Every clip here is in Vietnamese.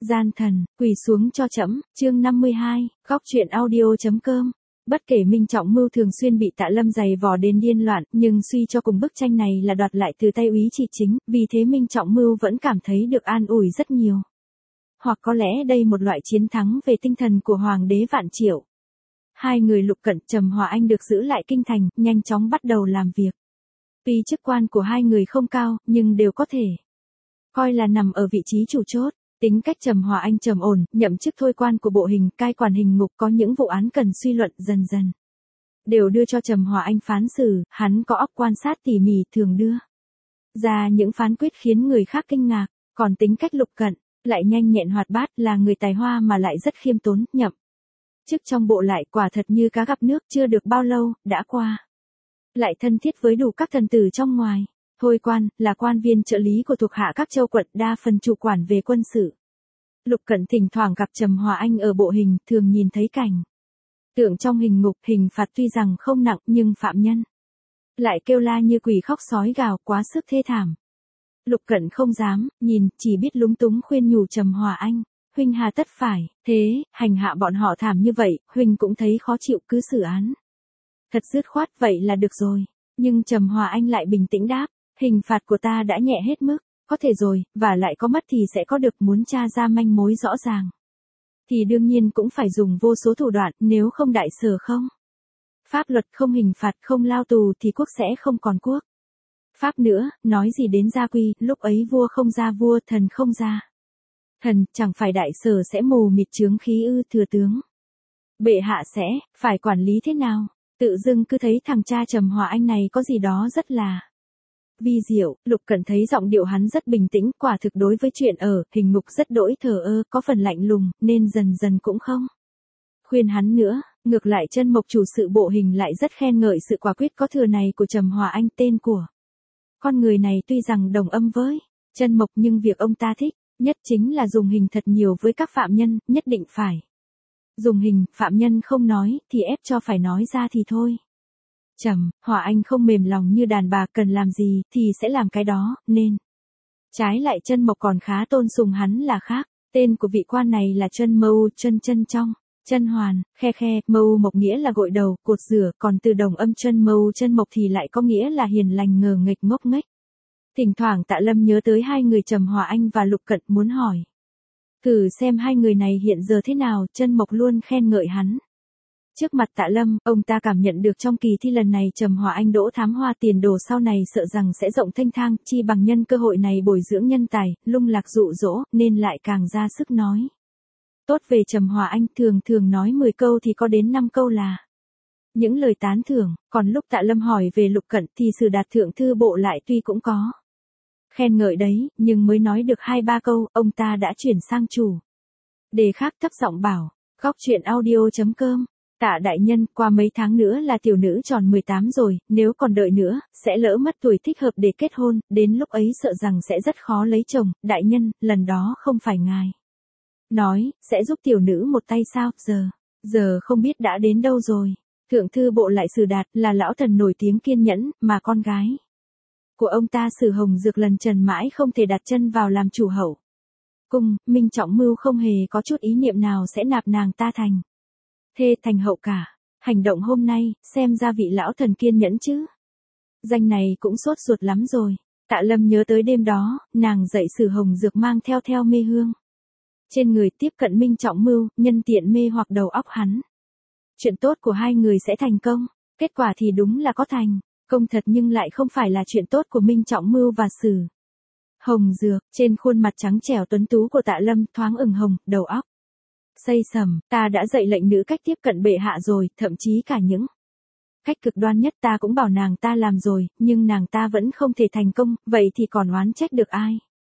Gian thần, quỳ xuống cho trẫm, chương 52, góc truyện audio.com. Bất kể Minh Trọng Mưu thường xuyên bị Tạ Lâm giày vò đến điên loạn, nhưng suy cho cùng bức tranh này là đoạt lại từ tay úy Trị Chính, vì thế Minh Trọng Mưu vẫn cảm thấy được an ủi rất nhiều. Hoặc có lẽ đây một loại chiến thắng về tinh thần của Hoàng đế Vạn Triệu. Hai người Lục Cận, Trầm Hòa Anh được giữ lại kinh thành, nhanh chóng bắt đầu làm việc. Tuy chức quan của hai người không cao, nhưng đều có thể coi là nằm ở vị trí chủ chốt. Tính cách Trầm Hòa Anh trầm ổn, nhậm chức thôi quan của bộ hình, cai quản hình ngục, có những vụ án cần suy luận dần dần đều đưa cho Trầm Hòa Anh phán xử, hắn có óc quan sát tỉ mỉ, thường đưa ra những phán quyết khiến người khác kinh ngạc. Còn tính cách Lục Cận lại nhanh nhẹn hoạt bát, là người tài hoa mà lại rất khiêm tốn, nhậm chức trong bộ lại quả thật như cá gặp nước, chưa được bao lâu đã qua lại thân thiết với đủ các thần tử trong ngoài. Thôi quan, là quan viên trợ lý của thuộc hạ các châu quận, đa phần chủ quản về quân sự. Lục Cận thỉnh thoảng gặp Trầm Hòa Anh ở bộ hình, thường nhìn thấy cảnh tượng trong hình ngục, hình phạt tuy rằng không nặng, nhưng phạm nhân lại kêu la như quỷ khóc sói gào, quá sức thê thảm. Lục Cận không dám nhìn, chỉ biết lúng túng khuyên nhủ Trầm Hòa Anh, huynh hà tất phải thế, hành hạ bọn họ thảm như vậy, huynh cũng thấy khó chịu, cứ xử án thật dứt khoát vậy là được rồi. Nhưng Trầm Hòa Anh lại bình tĩnh đáp, hình phạt của ta đã nhẹ hết mức, có thể rồi, và lại có mất thì sẽ có được, muốn tra ra manh mối rõ ràng thì đương nhiên cũng phải dùng vô số thủ đoạn, nếu không đại sở không pháp luật, không hình phạt, không lao tù thì quốc sẽ không còn quốc. Pháp nữa, nói gì đến gia quy, lúc ấy vua không ra vua, thần không ra thần, chẳng phải đại sở sẽ mù mịt chướng khí ư? Thừa tướng bệ hạ sẽ phải quản lý thế nào? Tự dưng cứ thấy thằng cha Trầm Hòa Anh này có gì đó rất là vi diệu. Lục Cận thấy giọng điệu hắn rất bình tĩnh, quả thực đối với chuyện ở hình ngục rất đỗi thờ ơ, có phần lạnh lùng, nên dần dần cũng không khuyên hắn nữa. Ngược lại Trân Mộc chủ sự bộ hình lại rất khen ngợi sự quả quyết có thừa này của Trầm Hòa Anh. Tên của con người này tuy rằng đồng âm với Trân Mộc, nhưng việc ông ta thích nhất chính là dùng hình thật nhiều với các phạm nhân, nhất định phải dùng hình, phạm nhân không nói thì ép cho phải nói ra thì thôi. Trầm Hòa Anh không mềm lòng như đàn bà, cần làm gì thì sẽ làm cái đó, nên trái lại Trân Mộc còn khá tôn sùng hắn là khác. Tên của vị quan này là Trân Mâu, chân trong, chân hoàn, khe, mâu mộc nghĩa là gội đầu, cột rửa, còn từ đồng âm Trân Mâu Trân Mộc thì lại có nghĩa là hiền lành, ngờ nghệch, ngốc nghếch. Thỉnh thoảng Tạ Lâm nhớ tới hai người Trầm Hòa Anh và Lục Cận, muốn hỏi thử xem hai người này hiện giờ thế nào. Trân Mộc luôn khen ngợi hắn. Trước mặt Tạ Lâm, ông ta cảm nhận được trong kỳ thi lần này Trầm Hòa Anh đỗ thám hoa, tiền đồ sau này sợ rằng sẽ rộng thênh thang, chi bằng nhân cơ hội này bồi dưỡng nhân tài, lung lạc dụ dỗ, nên lại càng ra sức nói tốt về Trầm Hòa Anh. Thường nói 10 câu thì có đến 5 câu là những lời tán thưởng. Còn lúc Tạ Lâm hỏi về Lục Cận thì Sử Đạt thượng thư bộ lại tuy cũng có khen ngợi đấy, nhưng mới nói được 2-3 câu, ông ta đã chuyển sang chủ đề khác, thấp giọng bảo, góc truyện audio.com. Tạ đại nhân, qua mấy tháng nữa là tiểu nữ tròn 18 rồi, nếu còn đợi nữa, sẽ lỡ mất tuổi thích hợp để kết hôn, đến lúc ấy sợ rằng sẽ rất khó lấy chồng. Đại nhân, lần đó không phải ngài nói sẽ giúp tiểu nữ một tay sao? Giờ không biết đã đến đâu rồi. Thượng thư bộ lại Sử Đạt, là lão thần nổi tiếng kiên nhẫn, mà con gái của ông ta Sử Hồng Dược lần trần mãi không thể đặt chân vào làm chủ hậu cung. Minh Trọng Mưu không hề có chút ý niệm nào sẽ nạp nàng ta thành thê, thành hậu cả. Hành động hôm nay, xem ra vị lão thần kiên nhẫn chứ. Danh này cũng sốt ruột lắm rồi. Tạ Lâm nhớ tới đêm đó, nàng dạy Sử Hồng Dược mang theo mê hương trên người, tiếp cận Minh Trọng Mưu, nhân tiện mê hoặc đầu óc hắn. Chuyện tốt của hai người sẽ thành công. Kết quả thì đúng là có thành công thật, nhưng lại không phải là chuyện tốt của Minh Trọng Mưu và Sử Hồng Dược. Trên khuôn mặt trắng trẻo tuấn tú của Tạ Lâm thoáng ửng hồng, đầu óc xây sầm. Ta đã dạy lệnh nữ cách tiếp cận bệ hạ rồi, thậm chí cả những cách cực đoan nhất ta cũng bảo nàng ta làm rồi, nhưng nàng ta vẫn không thể thành công, vậy thì còn oán trách được ai?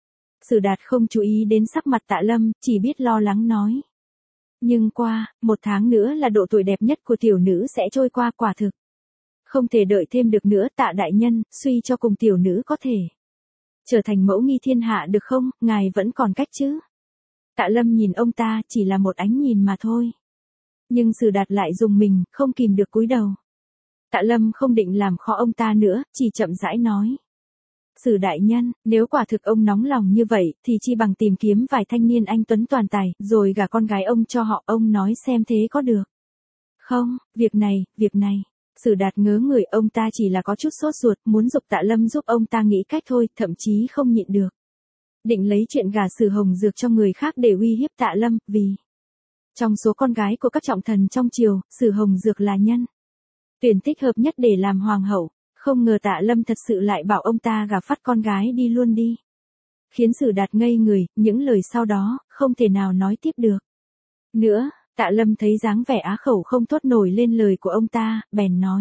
Sử Đạt không chú ý đến sắc mặt Tạ Lâm, chỉ biết lo lắng nói. Nhưng qua 1 tháng nữa là độ tuổi đẹp nhất của tiểu nữ sẽ trôi qua, quả thực không thể đợi thêm được nữa. Tạ đại nhân, suy cho cùng tiểu nữ có thể trở thành mẫu nghi thiên hạ được không? Ngài vẫn còn cách chứ? Tạ Lâm nhìn ông ta, chỉ là một ánh nhìn mà thôi. Nhưng Sử Đạt lại dùng mình, không kìm được cúi đầu. Tạ Lâm không định làm khó ông ta nữa, chỉ chậm rãi nói. Sử đại nhân, nếu quả thực ông nóng lòng như vậy, thì chi bằng tìm kiếm vài thanh niên anh tuấn toàn tài, rồi gả con gái ông cho họ, ông nói xem thế có được. Không, việc này. Sử Đạt ngớ người, ông ta chỉ là có chút sốt ruột, muốn giục Tạ Lâm giúp ông ta nghĩ cách thôi, thậm chí không nhịn được. Định lấy chuyện gả Sử Hồng Dược cho người khác để uy hiếp Tạ Lâm, vì trong số con gái của các trọng thần trong triều, Sử Hồng Dược là nhân tuyển thích hợp nhất để làm hoàng hậu. Không ngờ Tạ Lâm thật sự lại bảo ông ta gả phát con gái đi luôn đi. Khiến Sử Đạt ngây người, những lời sau đó, không thể nào nói tiếp được. Nữa, Tạ Lâm thấy dáng vẻ á khẩu không thốt nổi lên lời của ông ta, bèn nói.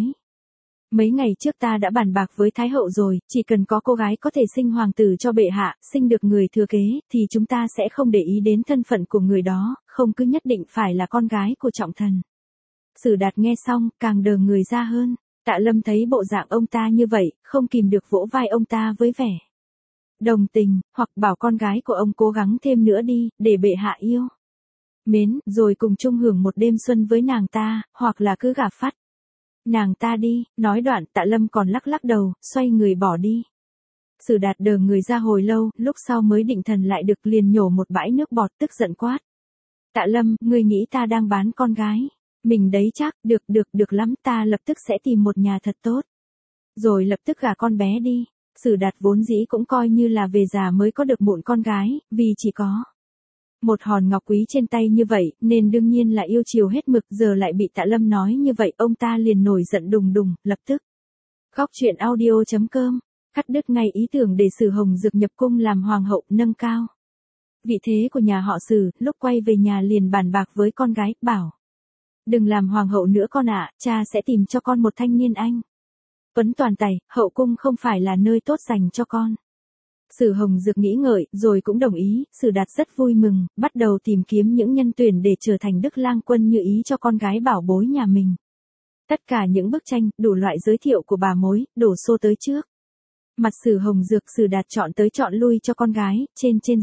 Mấy ngày trước ta đã bàn bạc với Thái hậu rồi, chỉ cần có cô gái có thể sinh hoàng tử cho bệ hạ, sinh được người thừa kế, thì chúng ta sẽ không để ý đến thân phận của người đó, không cứ nhất định phải là con gái của trọng thần. Sử Đạt nghe xong, càng đờ người ra hơn. Tạ Lâm thấy bộ dạng ông ta như vậy, không kìm được vỗ vai ông ta với vẻ đồng tình, hoặc bảo con gái của ông cố gắng thêm nữa đi, để bệ hạ yêu mến, rồi cùng chung hưởng một đêm xuân với nàng ta, hoặc là cứ gả phát nàng ta đi. Nói đoạn, Tạ Lâm còn lắc lắc đầu, xoay người bỏ đi. Sử Đạt đờ người ra hồi lâu, lúc sau mới định thần lại được, liền nhổ một bãi nước bọt, tức giận quát. Tạ Lâm, ngươi nghĩ ta đang bán con gái mình đấy chắc, được lắm, ta lập tức sẽ tìm một nhà thật tốt. Rồi lập tức gả con bé đi. Sử Đạt vốn dĩ cũng coi như là về già mới có được mụn con gái, vì chỉ có một hòn ngọc quý trên tay như vậy, nên đương nhiên là yêu chiều hết mực, giờ lại bị Tạ Lâm nói như vậy, ông ta liền nổi giận đùng đùng, lập tức. Góc truyện audio.com, cắt đứt ngay ý tưởng để Sử Hồng Dược nhập cung làm hoàng hậu, nâng cao vị thế của nhà họ Sử. Lúc quay về nhà liền bàn bạc với con gái, bảo. Đừng làm hoàng hậu nữa con ạ, cha sẽ tìm cho con một thanh niên anh tuấn toàn tài, hậu cung không phải là nơi tốt dành cho con. Sử Hồng Dược nghĩ ngợi, rồi cũng đồng ý. Sử Đạt rất vui mừng, bắt đầu tìm kiếm những nhân tuyển để trở thành Đức Lang Quân như ý cho con gái bảo bối nhà mình. Tất cả những bức tranh, đủ loại giới thiệu của bà mối, đổ xô tới trước mặt Sử Hồng Dược. Sử Đạt chọn tới chọn lui cho con gái, trên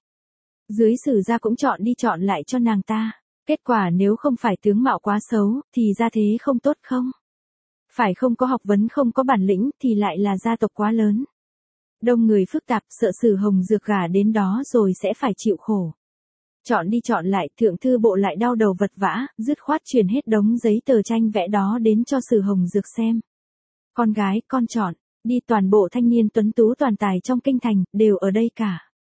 dưới Sử gia cũng chọn đi chọn lại cho nàng ta. Kết quả nếu không phải tướng mạo quá xấu, thì gia thế không tốt, không phải không có học vấn, không có bản lĩnh, thì lại là gia tộc quá lớn, đông người phức tạp, sợ Sử Hồng Dược gả đến đó rồi sẽ phải chịu khổ. Chọn đi chọn lại, thượng thư bộ lại đau đầu vật vã, dứt khoát truyền hết đống giấy tờ tranh vẽ đó đến cho Sử Hồng Dược xem. Con gái, con chọn đi, toàn bộ thanh niên tuấn tú toàn tài trong kinh thành, đều ở đây cả.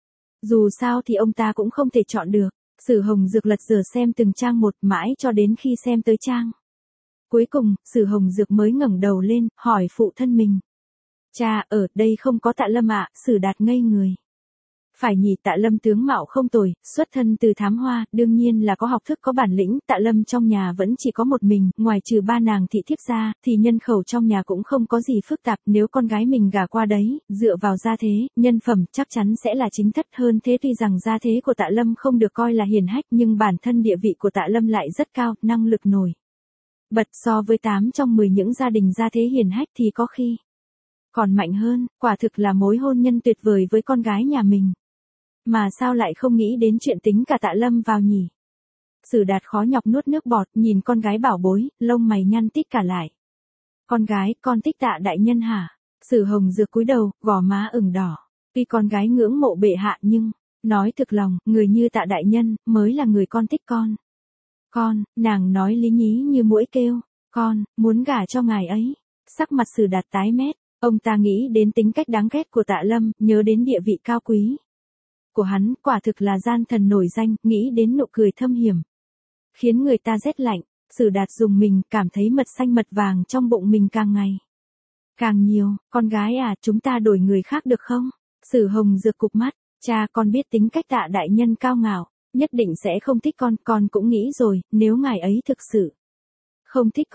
Dù sao thì ông ta cũng không thể chọn được. Sử Hồng Dược lật dở xem từng trang một, mãi cho đến khi xem tới trang cuối cùng, Sử Hồng Dược mới ngẩng đầu lên, hỏi phụ thân mình. Cha, ở đây không có Tạ Lâm ạ. Sử Đạt ngây người. Phải nhỉ, Tạ Lâm tướng mạo không tồi, xuất thân từ thám hoa, đương nhiên là có học thức có bản lĩnh. Tạ Lâm trong nhà vẫn chỉ có một mình, ngoài trừ ba nàng thị thiếp ra, thì nhân khẩu trong nhà cũng không có gì phức tạp. Nếu con gái mình gả qua đấy, dựa vào gia thế, nhân phẩm chắc chắn sẽ là chính thất. Hơn thế, tuy rằng gia thế của Tạ Lâm không được coi là hiển hách, nhưng bản thân địa vị của Tạ Lâm lại rất cao, năng lực nổi bật so với 8 trong 10 những gia đình gia thế hiển hách thì có khi còn mạnh hơn. Quả thực là mối hôn nhân tuyệt vời với con gái nhà mình. Mà sao lại không nghĩ đến chuyện tính cả Tạ Lâm vào nhỉ? Sử Đạt khó nhọc nuốt nước bọt, nhìn con gái bảo bối, lông mày nhăn tít cả lại. Con gái, con thích Tạ đại nhân hả? Sử Hồng Dược cúi đầu, gò má ửng đỏ. Tuy con gái ngưỡng mộ bệ hạ nhưng, nói thực lòng, người như Tạ đại nhân, mới là người con thích con. Con, nàng nói lý nhí như muỗi kêu. Con, muốn gả cho ngài ấy. Sắc mặt Sử Đạt tái mét. Ông ta nghĩ đến tính cách đáng ghét của Tạ Lâm, nhớ đến địa vị cao quý của hắn, quả thực là gian thần nổi danh, nghĩ đến nụ cười thâm hiểm, khiến người ta rét lạnh. Sử Đạt dùng mình, cảm thấy mật xanh mật vàng trong bụng mình càng ngày càng nhiều. Con gái à, chúng ta đổi người khác được không? Sử Hồng Dược cụp mắt. Cha, con biết tính cách Tạ đại nhân cao ngạo, nhất định sẽ không thích con cũng nghĩ rồi, nếu ngài ấy thực sự không thích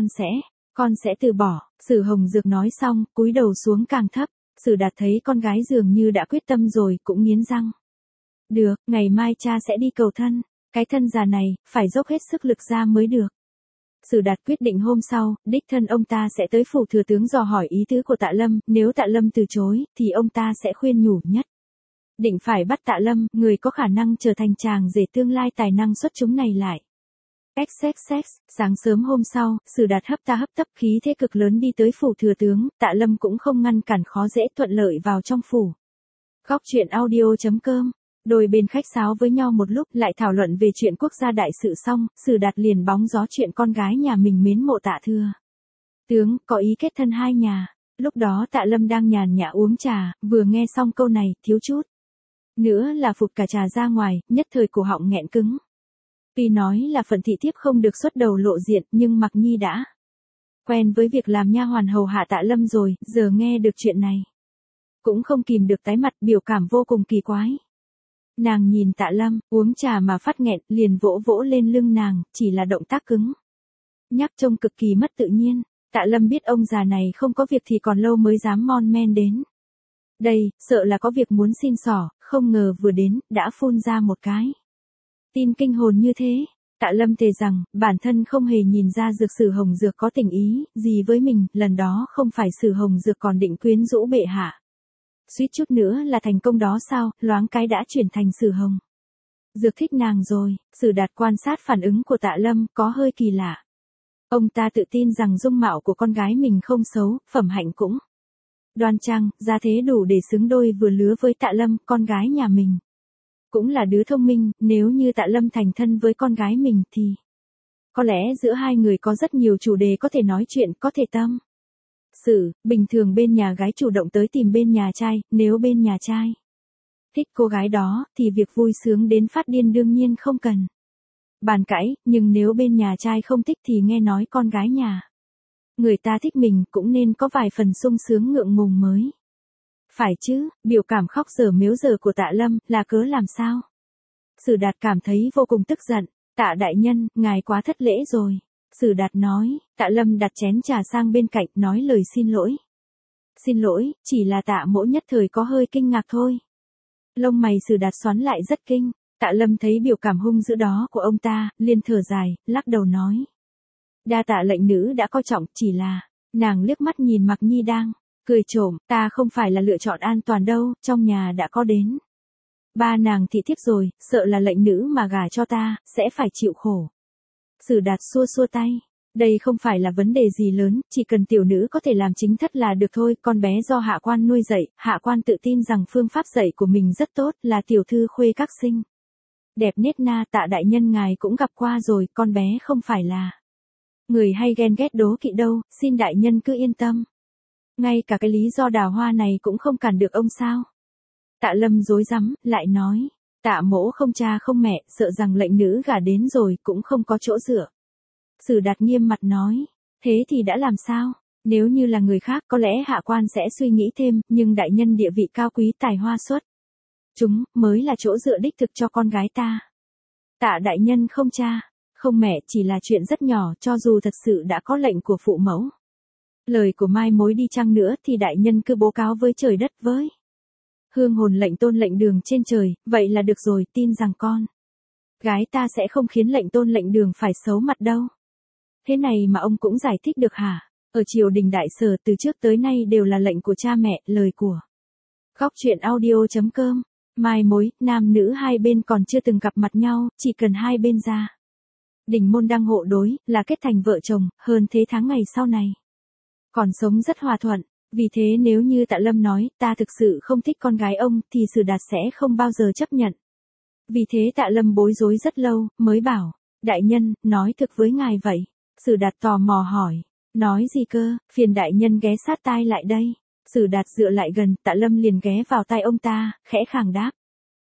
con sẽ từ bỏ. Sử Hồng Dược nói xong, cúi đầu xuống càng thấp. Sử Đạt thấy con gái dường như đã quyết tâm rồi, cũng nghiến răng. Được, ngày mai cha sẽ đi cầu thân. Cái thân già này, phải dốc hết sức lực ra mới được. Sử Đạt quyết định hôm sau, đích thân ông ta sẽ tới phủ thừa tướng dò hỏi ý tứ của Tạ Lâm. Nếu Tạ Lâm từ chối, thì ông ta sẽ khuyên nhủ nhất định phải bắt Tạ Lâm, người có khả năng trở thành chàng rể tương lai tài năng xuất chúng này lại. XXX, sáng sớm hôm sau, Sử Đạt hấp ta hấp tấp khí thế cực lớn đi tới phủ thừa tướng, Tạ Lâm cũng không ngăn cản khó dễ thuận lợi vào trong phủ. Góc truyện audio.com. Đôi bên khách sáo với nhau một lúc lại thảo luận về chuyện quốc gia đại sự xong, Sử Đạt liền bóng gió chuyện con gái nhà mình mến mộ Tạ Thừa tướng, có ý kết thân hai nhà. Lúc đó Tạ Lâm đang nhàn nhã uống trà, vừa nghe xong câu này, thiếu chút nữa là phụt cả trà ra ngoài, nhất thời cổ họng nghẹn cứng. Tuy nói là phận thị thiếp không được xuất đầu lộ diện, nhưng Mặc Nhi đã quen với việc làm nha hoàn hầu hạ Tạ Lâm rồi, giờ nghe được chuyện này cũng không kìm được tái mặt, biểu cảm vô cùng kỳ quái. Nàng nhìn Tạ Lâm, uống trà mà phát nghẹn, liền vỗ vỗ lên lưng nàng, chỉ là động tác cứng nhắc trông cực kỳ mất tự nhiên. Tạ Lâm biết ông già này không có việc thì còn lâu mới dám mon men đến đây, sợ là có việc muốn xin xỏ, không ngờ vừa đến, đã phun ra một cái tin kinh hồn như thế. Tạ Lâm thề rằng, bản thân không hề nhìn ra Dược Sử Hồng Dược có tình ý gì với mình, lần đó không phải Sử Hồng Dược còn định quyến rũ bệ hạ. Suýt chút nữa là thành công đó sao, loáng cái đã chuyển thành Sử Hồng Dược thích nàng rồi. Sử Đạt quan sát phản ứng của Tạ Lâm, có hơi kỳ lạ. Ông ta tự tin rằng dung mạo của con gái mình không xấu, phẩm hạnh cũng đoan trang, gia thế đủ để xứng đôi vừa lứa với Tạ Lâm, con gái nhà mình cũng là đứa thông minh, nếu như Tạ Lâm thành thân với con gái mình thì có lẽ giữa hai người có rất nhiều chủ đề có thể nói chuyện, có thể tâm sự. Bình thường bên nhà gái chủ động tới tìm bên nhà trai, nếu bên nhà trai thích cô gái đó, thì việc vui sướng đến phát điên đương nhiên không cần bàn cãi, nhưng nếu bên nhà trai không thích thì nghe nói con gái nhà người ta thích mình cũng nên có vài phần sung sướng ngượng ngùng mới phải chứ. Biểu cảm khóc dở mếu dở của Tạ Lâm là cớ làm sao? Sử Đạt cảm thấy vô cùng tức giận. Tạ đại nhân, ngài quá thất lễ rồi. Sử Đạt nói. Tạ Lâm đặt chén trà sang bên cạnh, nói lời xin lỗi. Xin lỗi, chỉ là Tạ mỗ nhất thời có hơi kinh ngạc thôi. Lông mày Sử Đạt xoắn lại rất kinh. Tạ Lâm thấy biểu cảm hung dữ đó của ông ta, liền thở dài, lắc đầu nói. Đa tạ lệnh nữ đã coi trọng, chỉ là, nàng liếc mắt nhìn Mặc Nhi đang cười trộm, ta không phải là lựa chọn an toàn đâu, trong nhà đã có đến ba nàng thị thiếp rồi, sợ là lệnh nữ mà gả cho ta, sẽ phải chịu khổ. Sử Đạt xua xua tay, đây không phải là vấn đề gì lớn, chỉ cần tiểu nữ có thể làm chính thất là được thôi, con bé do hạ quan nuôi dạy, hạ quan tự tin rằng phương pháp dạy của mình rất tốt, là tiểu thư khuê các sinh đẹp nết na. Tạ đại nhân ngài cũng gặp qua rồi, con bé không phải là người hay ghen ghét đố kỵ đâu, xin đại nhân cứ yên tâm. Ngay cả cái lý do đào hoa này cũng không cản được ông sao? Tạ Lâm rối rắm, lại nói, Tạ mỗ không cha không mẹ, sợ rằng lệnh nữ gả đến rồi cũng không có chỗ dựa. Sử Đạt nghiêm mặt nói, thế thì đã làm sao? Nếu như là người khác có lẽ hạ quan sẽ suy nghĩ thêm, nhưng đại nhân địa vị cao quý tài hoa xuất chúng, mới là chỗ dựa đích thực cho con gái ta. Tạ đại nhân không cha, không mẹ chỉ là chuyện rất nhỏ, cho dù thật sự đã có lệnh của phụ mẫu. Lời của mai mối đi chăng nữa thì đại nhân cứ bố cáo với trời đất với hương hồn lệnh tôn lệnh đường trên trời, vậy là được rồi, tin rằng con gái ta sẽ không khiến lệnh tôn lệnh đường phải xấu mặt đâu. Thế này mà ông cũng giải thích được hả? Ở triều đình đại sở từ trước tới nay đều là lệnh của cha mẹ, lời của góc truyện audio.com. Mai mối, nam nữ hai bên còn chưa từng gặp mặt nhau, chỉ cần hai bên ra đình môn đăng hộ đối, là kết thành vợ chồng, hơn thế tháng ngày sau này còn sống rất hòa thuận. Vì thế nếu như Tạ Lâm nói, ta thực sự không thích con gái ông, thì Sử Đạt sẽ không bao giờ chấp nhận. Vì thế Tạ Lâm bối rối rất lâu, mới bảo, đại nhân, nói thực với ngài vậy. Sử Đạt tò mò hỏi, nói gì cơ, phiền đại nhân ghé sát tai lại đây. Sử Đạt dựa lại gần, Tạ Lâm liền ghé vào tai ông ta, khẽ khàng đáp.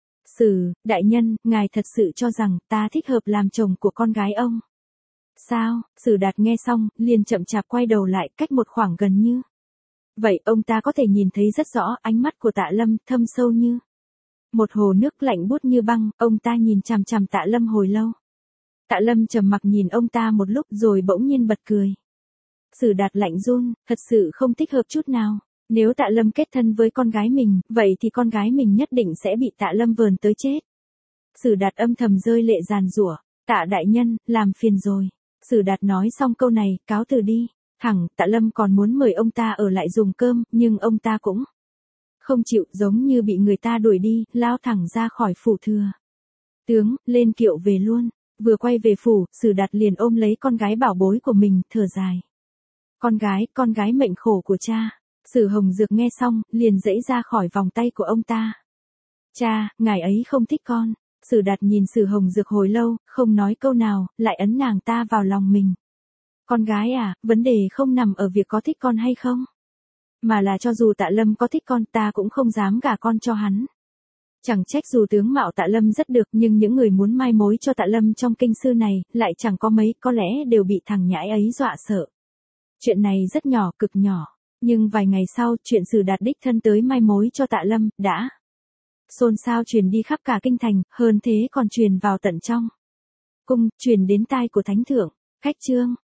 Đại nhân, ngài thật sự cho rằng ta thích hợp làm chồng của con gái ông? Sao? Sử Đạt nghe xong, liền chậm chạp quay đầu lại, cách một khoảng gần như vậy ông ta có thể nhìn thấy rất rõ ánh mắt của Tạ Lâm, thâm sâu như một hồ nước lạnh buốt như băng. Ông ta nhìn chằm chằm Tạ Lâm hồi lâu. Tạ Lâm trầm mặc nhìn ông ta một lúc rồi bỗng nhiên bật cười. Sử Đạt lạnh run, thật sự không thích hợp chút nào. Nếu Tạ Lâm kết thân với con gái mình, vậy thì con gái mình nhất định sẽ bị Tạ Lâm vờn tới chết. Sử Đạt âm thầm rơi lệ giàn giụa. Tạ đại nhân, làm phiền rồi. Sử Đạt nói xong câu này, cáo từ đi. Tạ Lâm còn muốn mời ông ta ở lại dùng cơm, nhưng ông ta cũng không chịu, giống như bị người ta đuổi đi, lao thẳng ra khỏi phủ thừa tướng, lên kiệu về luôn. Vừa quay về phủ, Sử Đạt liền ôm lấy con gái bảo bối của mình, thở dài. Con gái mệnh khổ của cha. Sử Hồng Dược nghe xong, liền giãy ra khỏi vòng tay của ông ta. Cha, ngài ấy không thích con. Sử Đạt nhìn Sử Hồng Dược hồi lâu, không nói câu nào, lại ấn nàng ta vào lòng mình. Con gái à, vấn đề không nằm ở việc có thích con hay không. Mà là cho dù Tạ Lâm có thích con, ta cũng không dám gả con cho hắn. Chẳng trách dù tướng mạo Tạ Lâm rất được, nhưng những người muốn mai mối cho Tạ Lâm trong kinh sư này, lại chẳng có mấy, có lẽ đều bị thằng nhãi ấy dọa sợ. Chuyện này rất nhỏ, cực nhỏ. Nhưng vài ngày sau, chuyện Sử Đạt đích thân tới mai mối cho Tạ Lâm, đã xôn xao truyền đi khắp cả kinh thành, hơn thế còn truyền vào tận trong cung, truyền đến tai của thánh thượng. Khách trương,